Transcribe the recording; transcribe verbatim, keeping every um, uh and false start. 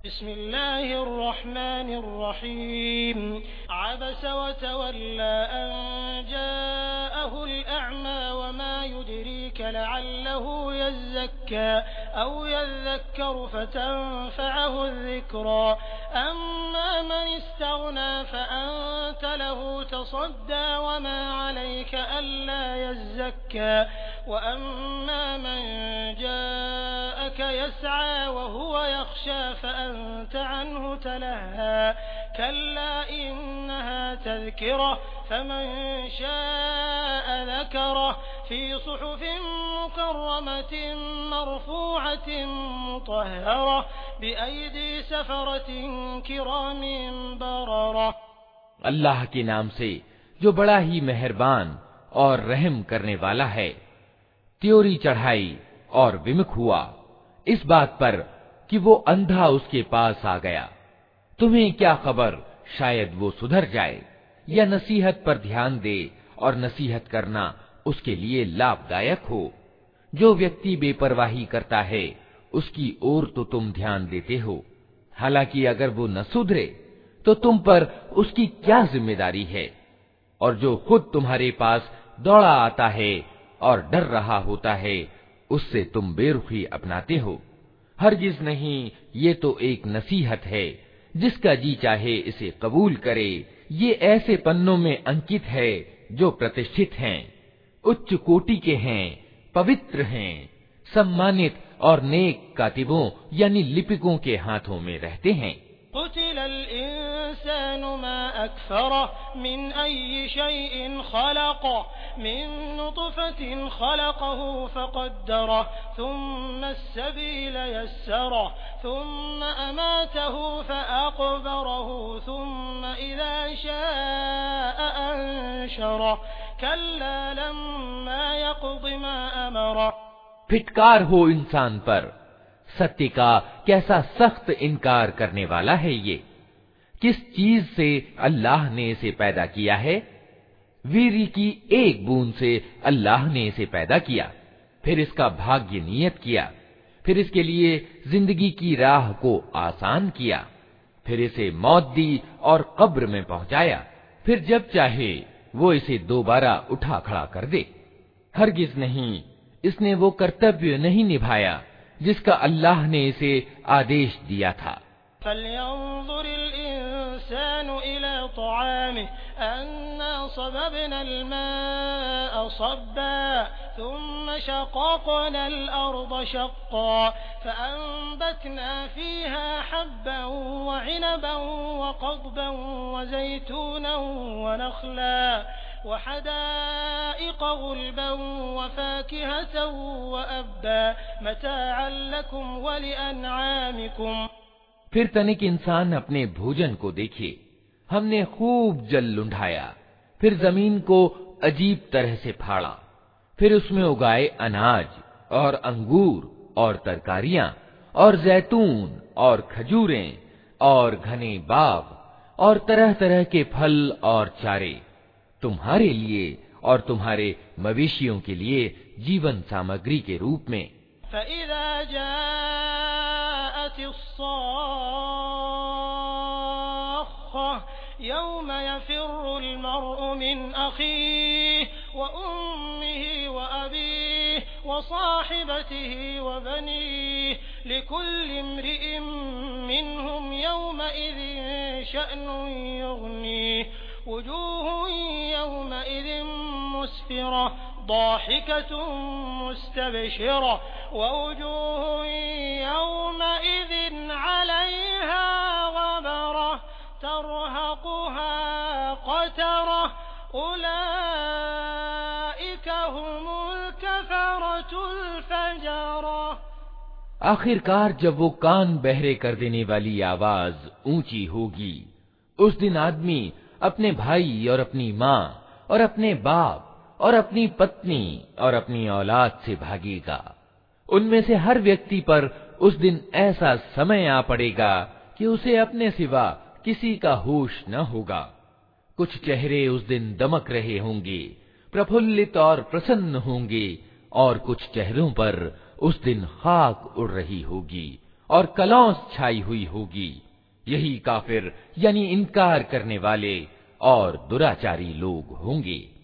बिस्मिल्लाहिर्रहमानिर्रहीम अबस वतवल्ला अन जाअहुल अअमा वमा युद्रीक लअल्लहु यज़्ज़क्का औ यज़्ज़क्करु फतंफ़अहुज़ ज़िक्रा अम्मा मन इस्तग़ना फअन्त लहु तसद्दा वमा अलैक अल्ला यज़्ज़क्का वअम्मा मन जाअक यस्आ वहुव यख्शा फअन्त अन्हु तलहा कल्ला इन्नहा तज़किरा फमन शाअ ज़करह फी सुहुफ़िन मुकर्रमतिन मरफ़ूअतिन मुतहहरा बिअयदी सफ़रतिन किरामिन बररा। अल्लाह के नाम से जो बड़ा ही मेहरबान और रहम करने वाला है। त्योरी चढ़ाई और विमुख हुआ इस बात पर कि वो अंधा उसके पास आ गया। तुम्हें क्या खबर, शायद वो सुधर जाए या नसीहत पर ध्यान दे और नसीहत करना उसके लिए लाभदायक हो। जो व्यक्ति बेपरवाही करता है उसकी ओर तो तुम ध्यान देते हो, हालांकि अगर वो न सुधरे तो तुम पर उसकी क्या जिम्मेदारी है। और जो खुद तुम्हारे पास दौड़ा आता है और डर रहा होता है उससे तुम बेरुखी अपनाते हो। हरगिज नहीं, ये तो एक नसीहत है, जिसका जी चाहे इसे कबूल करे। ये ऐसे पन्नों में अंकित है जो प्रतिष्ठित हैं, उच्च कोटि के हैं, पवित्र हैं, सम्मानित और नेक कातिबों यानी लिपिकों के हाथों में रहते हैं। क़ुतिलल इंसानु मा अक्फ़रह मिन अय्यि शैइन ख़लक़ह मिन नुत्फ़तिन ख़लक़हु फ़क़द्दरह थुम्मा अस्सबील यस्सरह थुम्मा अमातहु फ़अक़बरहु थुम्मा इज़ा शाअ अंशरह कल्ला लम्मा यक़्दि मा अमरह। फिटकार हो इंसान पर, सत्य का कैसा सख्त इनकार करने वाला है ये। किस चीज से अल्लाह ने इसे पैदा किया है? वीर्य की एक बूंद से अल्लाह ने इसे पैदा किया, फिर इसका भाग्य नियत किया, फिर इसके लिए जिंदगी की राह को आसान किया, फिर इसे मौत दी और कब्र में पहुंचाया, फिर जब चाहे वो इसे दोबारा उठा खड़ा कर दे। हरगिज नहीं, इसने वो कर्तव्य नहीं निभाया जिसका अल्लाह ने इसे आदेश दिया था। फल्यंज़ुरिल इंसानु इला तआमिहि अन्ना सबबनल माअ सब्बा थुम्मा शक़क़नल अर्द शक़्क़ा फअंबतना फ़ीहा हब्बन वइनबन वक़ضबन वज़ैतूनन वनख़ला वहदाइक़ गुल्बन वफ़ाकिहतन वअब्बा मताअन लकुम वलिअनआमिकुम। फिर तनिक इंसान अपने भोजन को देखे। हमने खूब जल लुंढाया, फिर जमीन को अजीब तरह से फाड़ा, फिर उसमें उगाए अनाज और अंगूर और तरकारियां और जैतून और खजूरें और घने बाग और तरह तरह के फल और चारे, तुम्हारे लिए और तुम्हारे मवेशियों के लिए जीवन सामग्री के रूप में। फ़इज़ा जाअतिस्साख़्ख़ह यौम यफ़िर्रुल मर्'ु मिन अख़ीहि व उम्मिहि व अबीहि व साहिबतिहि व बनीहि लिकुल्लि इम्रिइन मिनहुम यौमइज़िन शअनुन युग़नीहि वुजूहुन यौमइज़िन मुस्फ़िरह ضاحكة مستبشرة ووجوه يومئذ عليها غبرة ترهقها قترة أولئك هم الكفرة الفجرة। आखिरकार जब वो कान बहरे कर देने वाली आवाज ऊंची होगी, उस दिन आदमी अपने भाई और अपनी माँ और अपने बाप और अपनी पत्नी और अपनी औलाद से भागेगा। उनमें से हर व्यक्ति पर उस दिन ऐसा समय आ पड़ेगा कि उसे अपने सिवा किसी का होश न होगा। कुछ चेहरे उस दिन दमक रहे होंगे, प्रफुल्लित और प्रसन्न होंगे, और कुछ चेहरों पर उस दिन खाक उड़ रही होगी और कलौंस छाई हुई होगी। यही काफिर यानी इनकार करने वाले और दुराचारी लोग होंगे।